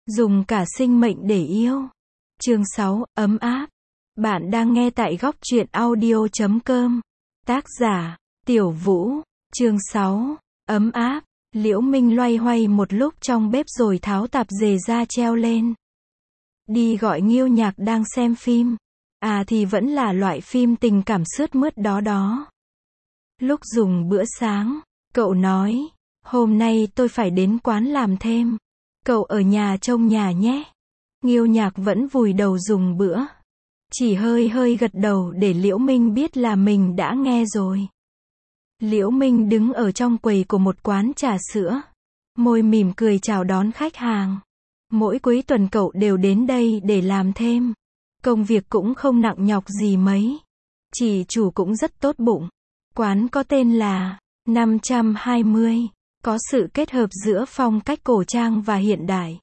Dùng cả sinh mệnh để yêu. Chương 6, ấm áp. Bạn đang nghe tại góc truyện audio.com. Tác giả, Tiểu Vũ. Chương 6, ấm áp. Liễu Minh loay hoay một lúc trong bếp rồi tháo tạp dề ra treo lên. Đi gọi Nghiêu Nhạc đang xem phim. À thì vẫn là loại phim tình cảm sướt mướt đó. Lúc dùng bữa sáng, cậu nói, hôm nay tôi phải đến quán làm thêm. Cậu ở nhà trông nhà nhé. Nghiêu Nhạc vẫn vùi đầu dùng bữa. Chỉ hơi gật đầu để Liễu Minh biết là mình đã nghe rồi. Liễu Minh đứng ở trong quầy của một quán trà sữa. Môi mỉm cười chào đón khách hàng. Mỗi cuối tuần cậu đều đến đây để làm thêm. Công việc cũng không nặng nhọc gì mấy. Chị chủ cũng rất tốt bụng. Quán có tên là 520. Có sự kết hợp giữa phong cách cổ trang và hiện đại.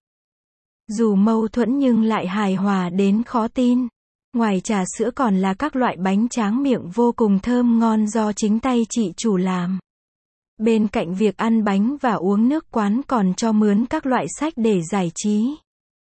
Dù mâu thuẫn nhưng lại hài hòa đến khó tin. Ngoài trà sữa còn là các loại bánh tráng miệng vô cùng thơm ngon do chính tay chị chủ làm. Bên cạnh việc ăn bánh và uống nước, quán còn cho mướn các loại sách để giải trí.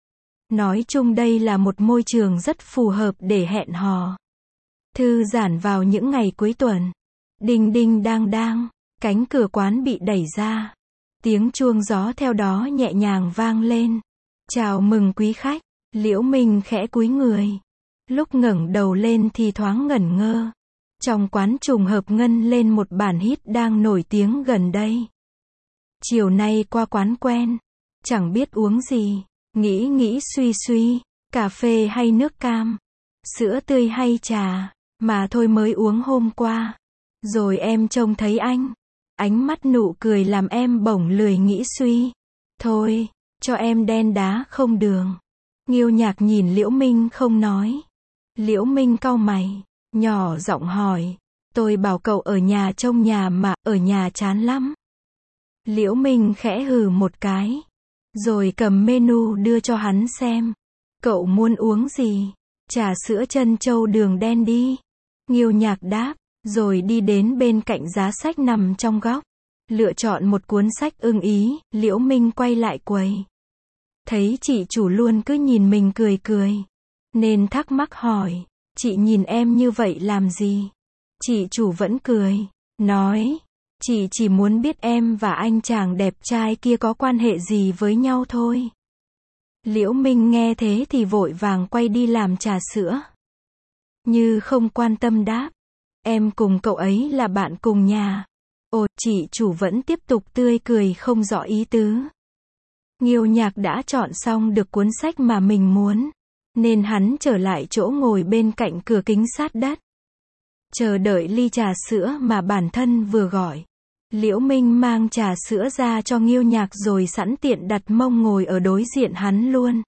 Nói chung đây là một môi trường rất phù hợp để hẹn hò, thư giãn vào những ngày cuối tuần. Đinh đinh đang đang, cánh cửa quán bị đẩy ra. Tiếng chuông gió theo đó nhẹ nhàng vang lên. Chào mừng quý khách. Liễu Minh khẽ cúi người. Lúc ngẩng đầu lên thì thoáng ngẩn ngơ. Trong quán trùng hợp ngân lên một bản hit đang nổi tiếng gần đây. Chiều nay qua quán quen, chẳng biết uống gì, nghĩ suy, cà phê hay nước cam, sữa tươi hay trà, mà thôi mới uống hôm qua. Rồi em trông thấy anh, ánh mắt nụ cười làm em bỗng lười nghĩ suy. Thôi, cho em đen đá không đường. Nghiêu Nhạc nhìn Liễu Minh không nói. Liễu Minh cau mày, nhỏ giọng hỏi, tôi bảo cậu ở nhà trông nhà mà, ở nhà chán lắm. Liễu Minh khẽ hừ một cái, rồi cầm menu đưa cho hắn xem. Cậu muốn uống gì? Trà sữa trân châu đường đen đi. Nghiêu Nhạc đáp, rồi đi đến bên cạnh giá sách nằm trong góc. Lựa chọn một cuốn sách ưng ý. Liễu Minh quay lại quầy. Thấy chị chủ luôn cứ nhìn mình cười. Nên thắc mắc hỏi, chị nhìn em như vậy làm gì? Chị chủ vẫn cười, nói, chị chỉ muốn biết em và anh chàng đẹp trai kia có quan hệ gì với nhau thôi. Liễu Minh nghe thế thì vội vàng quay đi làm trà sữa. Như không quan tâm đáp, em cùng cậu ấy là bạn cùng nhà. Ồ, chị chủ vẫn tiếp tục tươi cười không rõ ý tứ. Nghiêu Nhạc đã chọn xong được cuốn sách mà mình muốn, nên hắn trở lại chỗ ngồi bên cạnh cửa kính sát đất. Chờ đợi ly trà sữa mà bản thân vừa gọi. Liễu Minh mang trà sữa ra cho Nghiêu Nhạc rồi sẵn tiện đặt mông ngồi ở đối diện hắn luôn.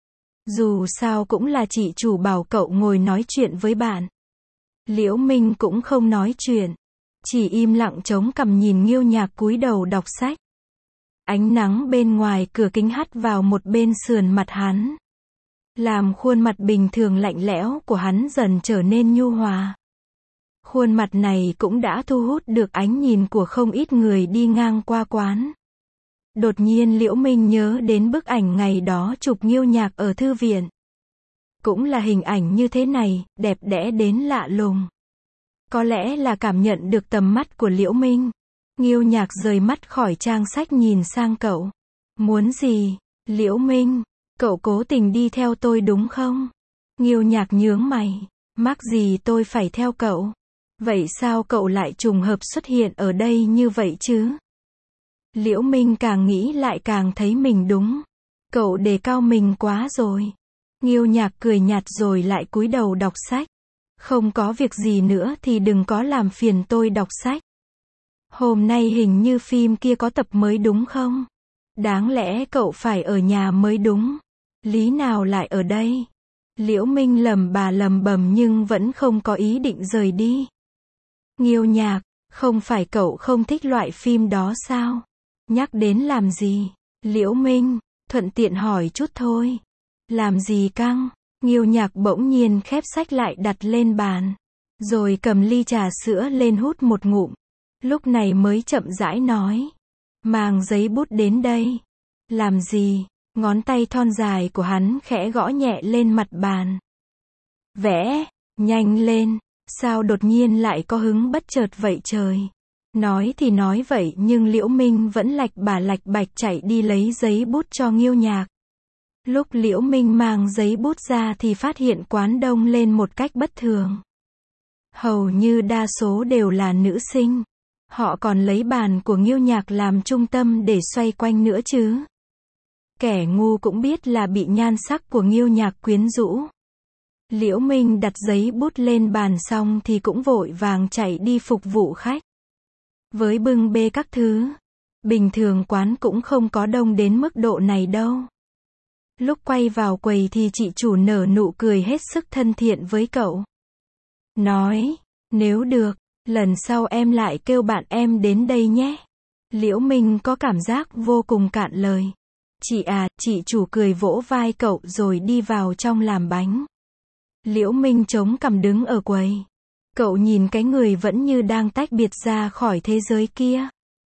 Dù sao cũng là chị chủ bảo cậu ngồi nói chuyện với bạn. Liễu Minh cũng không nói chuyện, chỉ im lặng chống cằm nhìn Nghiêu Nhạc cúi đầu đọc sách. Ánh nắng bên ngoài cửa kính hắt vào một bên sườn mặt hắn, làm khuôn mặt bình thường lạnh lẽo của hắn dần trở nên nhu hòa. Khuôn mặt này cũng đã thu hút được ánh nhìn của không ít người đi ngang qua quán. Đột nhiên Liễu Minh nhớ đến bức ảnh ngày đó chụp Nghiêu Nhạc ở thư viện. Cũng là hình ảnh như thế này, đẹp đẽ đến lạ lùng. Có lẽ là cảm nhận được tầm mắt của Liễu Minh. Nghiêu Nhạc rời mắt khỏi trang sách nhìn sang cậu. Muốn gì? Liễu Minh, cậu cố tình đi theo tôi đúng không? Nghiêu Nhạc nhướng mày. Mắc gì tôi phải theo cậu? Vậy sao cậu lại trùng hợp xuất hiện ở đây như vậy chứ? Liễu Minh càng nghĩ lại càng thấy mình đúng. Cậu đề cao mình quá rồi. Nghiêu Nhạc cười nhạt rồi lại cúi đầu đọc sách. Không có việc gì nữa thì đừng có làm phiền tôi đọc sách. Hôm nay hình như phim kia có tập mới đúng không? Đáng lẽ cậu phải ở nhà mới đúng. Lý nào lại ở đây? Liễu Minh lầm bầm nhưng vẫn không có ý định rời đi. Nghiêu Nhạc, không phải cậu không thích loại phim đó sao? Nhắc đến làm gì? Liễu Minh, thuận tiện hỏi chút thôi. Làm gì căng? Nghiêu Nhạc bỗng nhiên khép sách lại đặt lên bàn. Rồi cầm ly trà sữa lên hút một ngụm. Lúc này mới chậm rãi nói. Mang giấy bút đến đây. Làm gì? Ngón tay thon dài của hắn khẽ gõ nhẹ lên mặt bàn. Vẽ, nhanh lên, sao đột nhiên lại có hứng bất chợt vậy trời. Nói thì nói vậy nhưng Liễu Minh vẫn lạch bạch chạy đi lấy giấy bút cho Nghiêu Nhạc. Lúc Liễu Minh mang giấy bút ra thì phát hiện quán đông lên một cách bất thường. Hầu như đa số đều là nữ sinh. Họ còn lấy bàn của Nghiêu Nhạc làm trung tâm để xoay quanh nữa chứ. Kẻ ngu cũng biết là bị nhan sắc của Nghiêu Nhạc quyến rũ. Liễu Minh đặt giấy bút lên bàn xong thì cũng vội vàng chạy đi phục vụ khách. Với bưng bê các thứ, bình thường quán cũng không có đông đến mức độ này đâu. Lúc quay vào quầy thì chị chủ nở nụ cười hết sức thân thiện với cậu. Nói, nếu được, lần sau em lại kêu bạn em đến đây nhé. Liễu Minh có cảm giác vô cùng cạn lời. Chị à, chị chủ cười vỗ vai cậu rồi đi vào trong làm bánh. Liễu Minh chống cằm đứng ở quầy. Cậu nhìn cái người vẫn như đang tách biệt ra khỏi thế giới kia.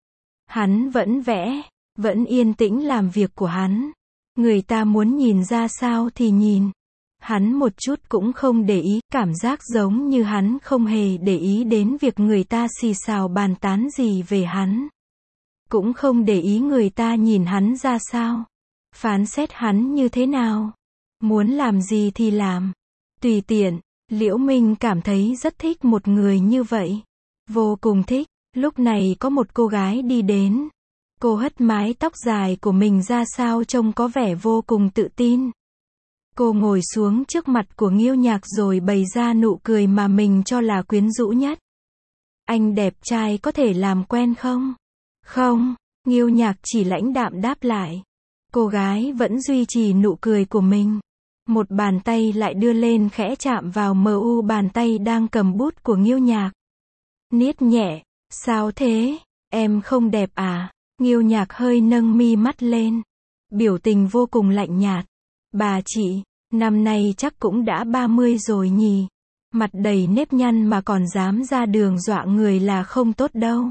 Hắn vẫn vẽ, vẫn yên tĩnh làm việc của hắn. Người ta muốn nhìn ra sao thì nhìn. Hắn một chút cũng không để ý, cảm giác giống như hắn không hề để ý đến việc người ta xì xào bàn tán gì về hắn. Cũng không để ý người ta nhìn hắn ra sao. Phán xét hắn như thế nào. Muốn làm gì thì làm. Tùy tiện. Liễu Minh cảm thấy rất thích một người như vậy. Vô cùng thích. Lúc này có một cô gái đi đến. Cô hất mái tóc dài của mình ra sao trông có vẻ vô cùng tự tin. Cô ngồi xuống trước mặt của Nghiêu Nhạc rồi bày ra nụ cười mà mình cho là quyến rũ nhất. Anh đẹp trai có thể làm quen không? Không, Nghiêu Nhạc chỉ lãnh đạm đáp lại. Cô gái vẫn duy trì nụ cười của mình. Một bàn tay lại đưa lên khẽ chạm vào mu bàn tay đang cầm bút của Nghiêu Nhạc. Niết nhẹ, sao thế? Em không đẹp à? Nghiêu Nhạc hơi nâng mi mắt lên. Biểu tình vô cùng lạnh nhạt. Bà chị, năm nay chắc cũng đã 30 rồi nhỉ? Mặt đầy nếp nhăn mà còn dám ra đường dọa người là không tốt đâu.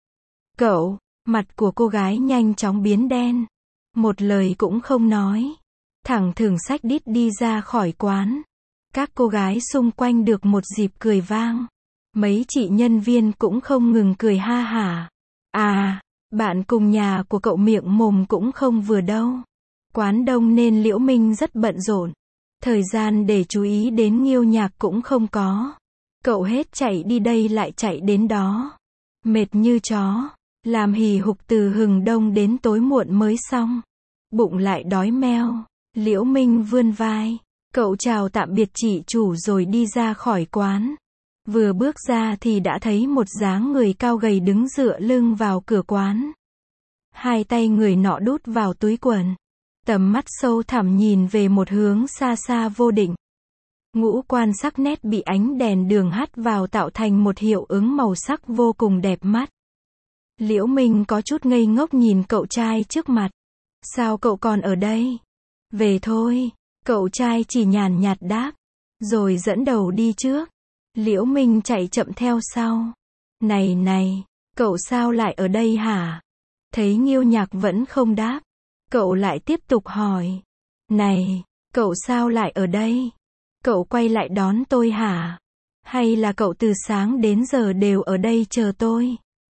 Cậu, mặt của cô gái nhanh chóng biến đen. Một lời cũng không nói. Thẳng thừng xách đít đi ra khỏi quán. Các cô gái xung quanh được một dịp cười vang. Mấy chị nhân viên cũng không ngừng cười ha hả. À, bạn cùng nhà của cậu miệng mồm cũng không vừa đâu. Quán đông nên Liễu Minh rất bận rộn. Thời gian để chú ý đến Nghiêu Nhạc cũng không có. Cậu hết chạy đi đây lại chạy đến đó. Mệt như chó. Làm hì hục từ hừng đông đến tối muộn mới xong. Bụng lại đói meo. Liễu Minh vươn vai. Cậu chào tạm biệt chị chủ rồi đi ra khỏi quán. Vừa bước ra thì đã thấy một dáng người cao gầy đứng dựa lưng vào cửa quán. Hai tay người nọ đút vào túi quần. Tầm mắt sâu thẳm nhìn về một hướng xa xa vô định. Ngũ quan sắc nét bị ánh đèn đường hắt vào tạo thành một hiệu ứng màu sắc vô cùng đẹp mắt. Liễu Minh có chút ngây ngốc nhìn cậu trai trước mặt. Sao cậu còn ở đây? Về thôi. Cậu trai chỉ nhàn nhạt đáp. Rồi dẫn đầu đi trước. Liễu Minh chạy chậm theo sau. Này này, cậu sao lại ở đây hả? Thấy Nghiêu Nhạc vẫn không đáp. Cậu lại tiếp tục hỏi. Này, cậu sao lại ở đây? Cậu quay lại đón tôi hả? Hay là cậu từ sáng đến giờ đều ở đây chờ tôi?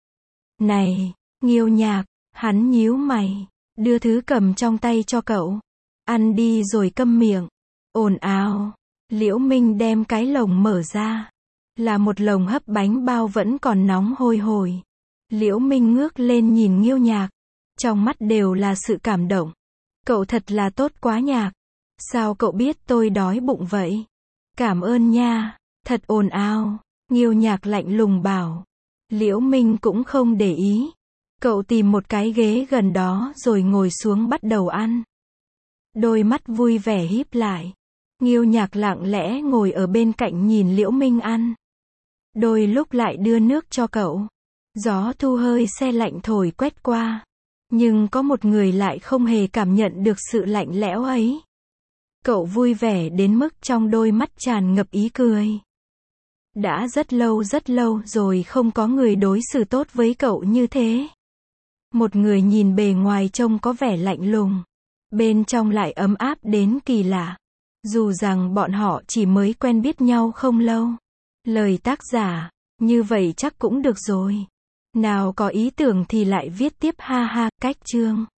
Này, Nghiêu Nhạc, hắn nhíu mày, đưa thứ cầm trong tay cho cậu. Ăn đi rồi câm miệng. Ồn ào. Liễu Minh đem cái lồng mở ra. Là một lồng hấp bánh bao vẫn còn nóng hôi hổi. Liễu Minh ngước lên nhìn Nghiêu Nhạc. Trong mắt đều là sự cảm động. Cậu thật là tốt quá Nhạc. Sao cậu biết tôi đói bụng vậy? Cảm ơn nha. Thật ồn ào. Nghiêu Nhạc lạnh lùng bảo. Liễu Minh cũng không để ý. Cậu tìm một cái ghế gần đó rồi ngồi xuống bắt đầu ăn. Đôi mắt vui vẻ híp lại. Nghiêu Nhạc lặng lẽ ngồi ở bên cạnh nhìn Liễu Minh ăn. Đôi lúc lại đưa nước cho cậu. Gió thu hơi se lạnh thổi quét qua. Nhưng có một người lại không hề cảm nhận được sự lạnh lẽo ấy. Cậu vui vẻ đến mức trong đôi mắt tràn ngập ý cười. Đã rất lâu rồi không có người đối xử tốt với cậu như thế. Một người nhìn bề ngoài trông có vẻ lạnh lùng. bên trong lại ấm áp đến kỳ lạ. Dù rằng bọn họ chỉ mới quen biết nhau không lâu. Lời tác giả, như vậy chắc cũng được rồi. Nào có ý tưởng thì lại viết tiếp ha ha, cách chương.